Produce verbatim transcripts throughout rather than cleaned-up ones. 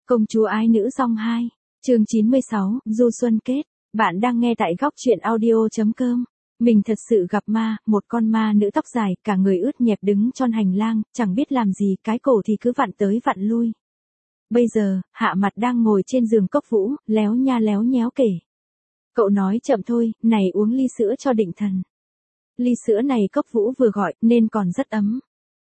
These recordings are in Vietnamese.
Công chúa ái nữ song hai, chương chín mươi sáu, du xuân kết. Bạn đang nghe tại góc truyện audio.com. Mình thật sự gặp ma, một con ma nữ tóc dài, cả người ướt nhẹp đứng trong hành lang, chẳng biết làm gì, cái cổ thì cứ vặn tới vặn lui. Bây giờ, Hạ Mặt đang ngồi trên giường Cốc Vũ, léo nha léo nhéo kể. Cậu nói chậm thôi, này uống ly sữa cho định thần. Ly sữa này Cốc Vũ vừa gọi, nên còn rất ấm.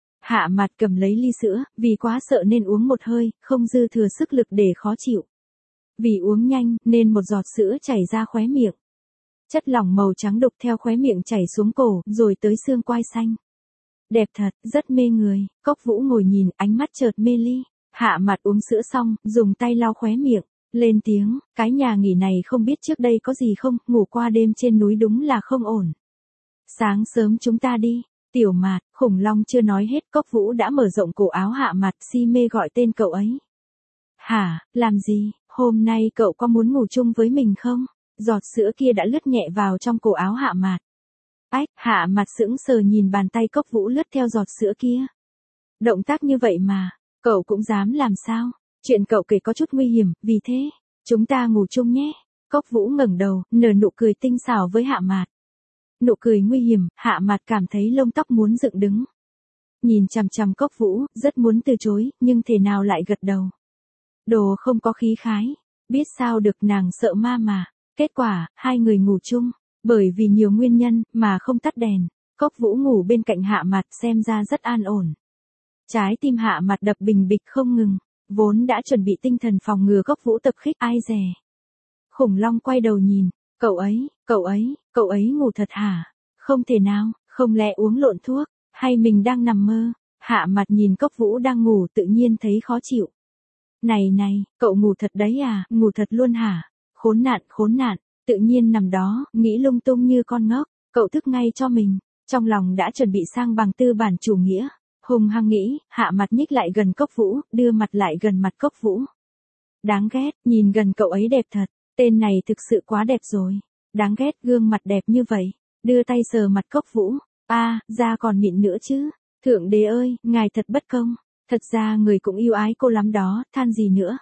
Hạ Mặt cầm lấy ly sữa, vì quá sợ nên uống một hơi, không dư thừa sức lực để khó chịu. Vì uống nhanh, nên một giọt sữa chảy ra khóe miệng. Chất lỏng màu trắng đục theo khóe miệng chảy xuống cổ, rồi tới xương quai xanh. Đẹp thật, rất mê người. Cốc Vũ ngồi nhìn, ánh mắt chợt mê ly. Hạ Mặt uống sữa xong, dùng tay lau khóe miệng, lên tiếng, cái nhà nghỉ này không biết trước đây có gì không, ngủ qua đêm trên núi đúng là không ổn. Sáng sớm chúng ta đi. Tiểu Mạt, Khủng Long chưa nói hết, Cốc Vũ đã mở rộng cổ áo Hạ Mặt, si mê gọi tên cậu ấy. Hả, làm gì, hôm nay cậu có muốn ngủ chung với mình không? Giọt sữa kia đã lướt nhẹ vào trong cổ áo Hạ Mặt. Ách, Hạ Mặt sững sờ nhìn bàn tay Cốc Vũ lướt theo giọt sữa kia. Động tác như vậy mà, cậu cũng dám làm sao? Chuyện cậu kể có chút nguy hiểm, vì thế, chúng ta ngủ chung nhé. Cốc Vũ ngẩng đầu, nở nụ cười tinh xảo với Hạ Mặt. Nụ cười nguy hiểm, Hạ Mặt cảm thấy lông tóc muốn dựng đứng. Nhìn chằm chằm Cốc Vũ, rất muốn từ chối, nhưng thể nào lại gật đầu. Đồ không có khí khái, biết sao được, nàng sợ ma mà. Kết quả, hai người ngủ chung, bởi vì nhiều nguyên nhân mà không tắt đèn. Cốc Vũ ngủ bên cạnh Hạ Mặt xem ra rất an ổn. Trái tim Hạ Mặt đập bình bịch không ngừng, vốn đã chuẩn bị tinh thần phòng ngừa Cốc Vũ tập khích ai dè. Khủng Long quay đầu nhìn, cậu ấy, cậu ấy, cậu ấy ngủ thật hả? Không thể nào, không lẽ uống lộn thuốc, hay mình đang nằm mơ? Hạ Mặt nhìn Cốc Vũ đang ngủ tự nhiên thấy khó chịu. Này này, cậu ngủ thật đấy à, ngủ thật luôn hả? Khốn nạn, khốn nạn, tự nhiên nằm đó, nghĩ lung tung như con ngốc, cậu thức ngay cho mình, trong lòng đã chuẩn bị sang bằng tư bản chủ nghĩa. Hùng hăng nghĩ, Hạ Mặt nhích lại gần Cốc Vũ, đưa mặt lại gần mặt Cốc Vũ. Đáng ghét, nhìn gần cậu ấy đẹp thật, tên này thực sự quá đẹp rồi. Đáng ghét, gương mặt đẹp như vậy, đưa tay sờ mặt Cốc Vũ, a, à, da còn mịn nữa chứ. Thượng đế ơi, ngài thật bất công, thật ra người cũng yêu ái cô lắm đó, than gì nữa.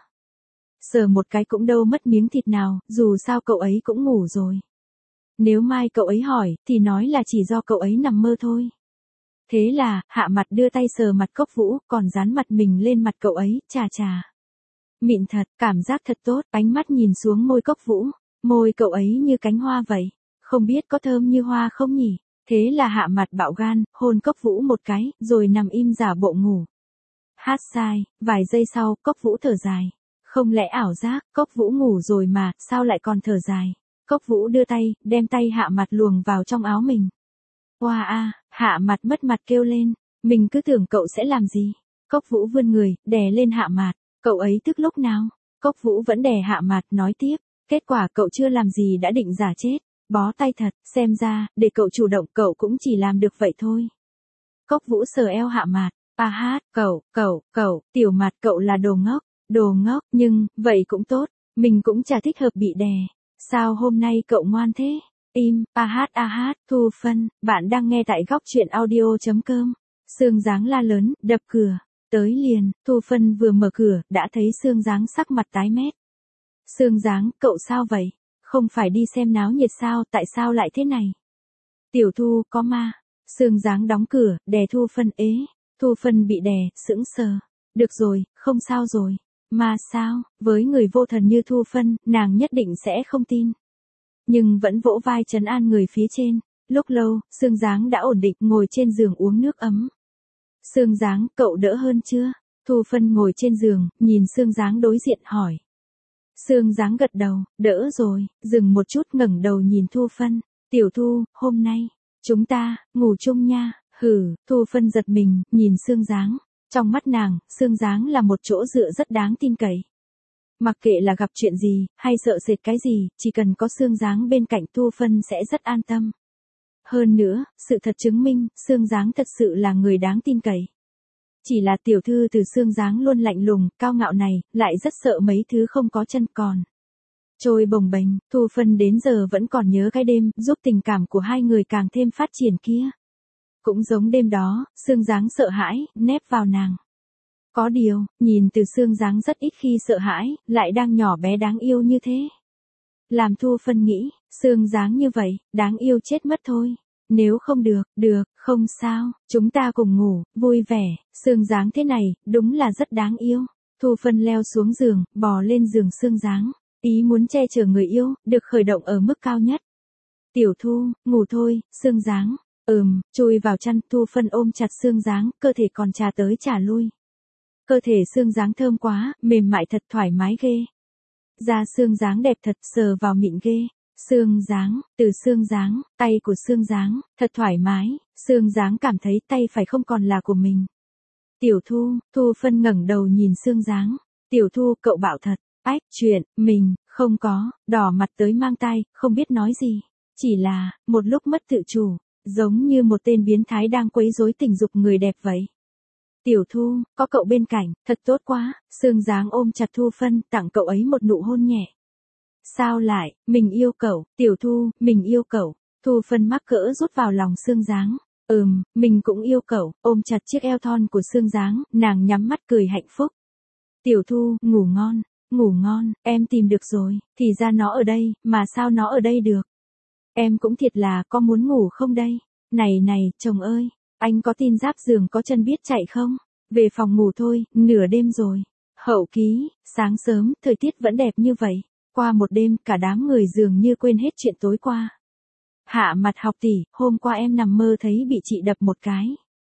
Sờ một cái cũng đâu mất miếng thịt nào, dù sao cậu ấy cũng ngủ rồi. Nếu mai cậu ấy hỏi, thì nói là chỉ do cậu ấy nằm mơ thôi. Thế là, Hạ Mặt đưa tay sờ mặt Cốc Vũ, còn dán mặt mình lên mặt cậu ấy, chà chà. Mịn thật, cảm giác thật tốt, ánh mắt nhìn xuống môi Cốc Vũ, môi cậu ấy như cánh hoa vậy, không biết có thơm như hoa không nhỉ? Thế là Hạ Mặt bạo gan, hôn Cốc Vũ một cái, rồi nằm im giả bộ ngủ. Hát sai, vài giây sau, Cốc Vũ thở dài. Không lẽ ảo giác, Cốc Vũ ngủ rồi mà, sao lại còn thở dài? Cốc Vũ đưa tay, đem tay Hạ Mặt luồng vào trong áo mình. Oa a, Hạ Mặt mất mặt kêu lên, mình cứ tưởng cậu sẽ làm gì? Cốc Vũ vươn người, đè lên Hạ Mặt, cậu ấy tức lúc nào? Cốc Vũ vẫn đè Hạ Mặt, nói tiếp, kết quả cậu chưa làm gì đã định giả chết, bó tay thật, xem ra, để cậu chủ động cậu cũng chỉ làm được vậy thôi. Cốc Vũ sờ eo Hạ Mặt, a hát, cậu, cậu, cậu, Tiểu Mặt cậu là đồ ngốc, đồ ngốc, nhưng, vậy cũng tốt, mình cũng chả thích hợp bị đè. Sao hôm nay cậu ngoan thế? Im, a hát a hát, Thu Phân, bạn đang nghe tại góc truyện audio.com. Sương Giáng la lớn, đập cửa, tới liền, Thu Phân vừa mở cửa, đã thấy Sương Giáng sắc mặt tái mét. Sương Giáng, cậu sao vậy? Không phải đi xem náo nhiệt sao, tại sao lại thế này? Tiểu Thu, có ma. Sương Giáng đóng cửa, đè Thu Phân ế. Thu Phân bị đè, sững sờ. Được rồi, không sao rồi. Mà sao, với người vô thần như Thu Phân, nàng nhất định sẽ không tin. Nhưng vẫn vỗ vai trấn an người phía trên. Lúc lâu, Sương Giáng đã ổn định ngồi trên giường uống nước ấm. Sương Giáng, cậu đỡ hơn chưa? Thu Phân ngồi trên giường, nhìn Sương Giáng đối diện hỏi. Sương Giáng gật đầu, đỡ rồi, dừng một chút ngẩng đầu nhìn Thu Phân. Tiểu Thu, hôm nay, chúng ta, ngủ chung nha. Hừ, Thu Phân giật mình, nhìn Sương Giáng. Trong mắt nàng, Sương Giáng là một chỗ dựa rất đáng tin cậy. Mặc kệ là gặp chuyện gì, hay sợ sệt cái gì, chỉ cần có Sương Giáng bên cạnh Thu Phân sẽ rất an tâm. Hơn nữa, sự thật chứng minh, Sương Giáng thật sự là người đáng tin cậy. Chỉ là tiểu thư từ Sương Giáng luôn lạnh lùng, cao ngạo này, lại rất sợ mấy thứ không có chân còn. Trôi bồng bềnh, Thu Phân đến giờ vẫn còn nhớ cái đêm, giúp tình cảm của hai người càng thêm phát triển kia. Cũng giống đêm đó, Sương Giáng sợ hãi, nép vào nàng. Có điều, nhìn từ xương dáng rất ít khi sợ hãi, lại đang nhỏ bé đáng yêu như thế. Làm Thu Phân nghĩ, xương dáng như vậy, đáng yêu chết mất thôi. Nếu không được, được, không sao, chúng ta cùng ngủ, vui vẻ, xương dáng thế này, đúng là rất đáng yêu. Thu Phân leo xuống giường, bò lên giường xương dáng, ý muốn che chở người yêu, được khởi động ở mức cao nhất. Tiểu Thu, ngủ thôi, xương dáng. Ừm, chui vào chăn, Thu Phân ôm chặt xương dáng, cơ thể còn trà tới trà lui. Cơ thể xương dáng thơm quá, mềm mại thật thoải mái ghê. Da xương dáng đẹp thật, sờ vào mịn ghê. Xương dáng, từ xương dáng, tay của xương dáng, thật thoải mái, xương dáng cảm thấy tay phải không còn là của mình. Tiểu Thu, Thu Phân ngẩng đầu nhìn xương dáng. Tiểu Thu, cậu bạo thật. Ách, chuyện, mình, không có, đỏ mặt tới mang tai, không biết nói gì. Chỉ là, một lúc mất tự chủ, giống như một tên biến thái đang quấy rối tình dục người đẹp vậy. Tiểu Thu, có cậu bên cạnh, thật tốt quá, xương dáng ôm chặt Thu Phân, tặng cậu ấy một nụ hôn nhẹ. Sao lại, mình yêu cậu, Tiểu Thu, mình yêu cậu. Thu Phân mắc cỡ rút vào lòng xương dáng. Ừm, mình cũng yêu cậu, ôm chặt chiếc eo thon của xương dáng, nàng nhắm mắt cười hạnh phúc. Tiểu Thu, ngủ ngon, ngủ ngon, em tìm được rồi, thì ra nó ở đây, mà sao nó ở đây được? Em cũng thiệt là, có muốn ngủ không đây? Này này, chồng ơi, anh có tin giáp giường có chân biết chạy không? Về phòng ngủ thôi, nửa đêm rồi. Hậu ký, sáng sớm, thời tiết vẫn đẹp như vậy. Qua một đêm, cả đám người dường như quên hết chuyện tối qua. Hạ Mặt học tỷ, hôm qua em nằm mơ thấy bị chị đập một cái.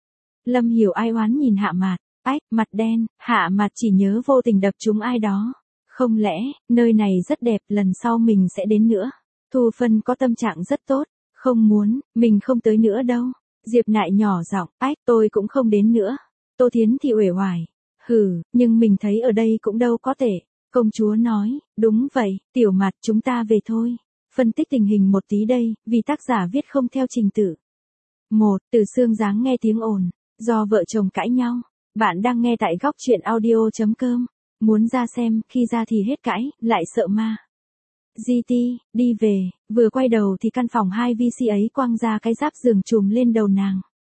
Lâm Hiểu ai oán nhìn Hạ Mặt, ách, mặt đen, Hạ Mặt chỉ nhớ vô tình đập trúng ai đó. Không lẽ, nơi này rất đẹp, lần sau mình sẽ đến nữa. Thu Phân có tâm trạng rất tốt, không muốn, mình không tới nữa đâu. Diệp Nại nhỏ giọng, ách, tôi cũng không đến nữa. Tô Thiến thì uể oải, hừ, nhưng mình thấy ở đây cũng đâu có tệ. Công chúa nói, đúng vậy, Tiểu Mặt chúng ta về thôi. Phân tích tình hình một tí đây, vì tác giả viết không theo trình tự. một. Từ xương dáng nghe tiếng ồn, do vợ chồng cãi nhau. Bạn đang nghe tại góc truyện audio chấm com. Muốn ra xem, khi ra thì hết cãi, lại sợ ma. giê tê, đi về, vừa quay đầu thì căn phòng hai vê xê ấy quăng ra cái giáp giường trùm lên đầu nàng.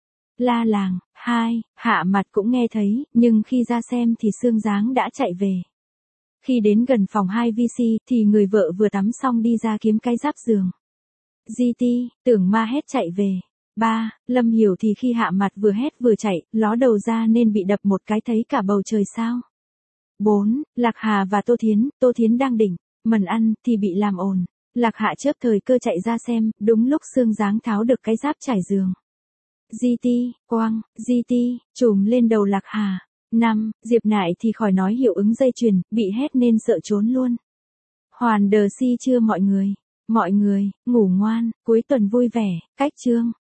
La làng, hai, Hạ Mặt cũng nghe thấy, nhưng khi ra xem thì xương dáng đã chạy về. Khi đến gần phòng hai vê xê thì người vợ vừa tắm xong đi ra kiếm cái giáp giường. giê tê, tưởng ma hét chạy về. ba. Lâm Hiểu thì khi Hạ Mặt vừa hét vừa chạy, ló đầu ra nên bị đập một cái thấy cả bầu trời sao. bốn. Lạc Hà và Tô Thiến, Tô Thiến đang đỉnh mần ăn thì bị làm ồn. Lạc Hạ chớp thời cơ chạy ra xem, đúng lúc xương dáng tháo được cái giáp trải giường. giê tê, quang, giê tê, trùm lên đầu Lạc Hà. năm. Diệp Nại thì khỏi nói hiệu ứng dây chuyền, bị hét nên sợ trốn luôn. Hoàn đờ si chưa mọi người. Mọi người, ngủ ngoan, cuối tuần vui vẻ, cách chương.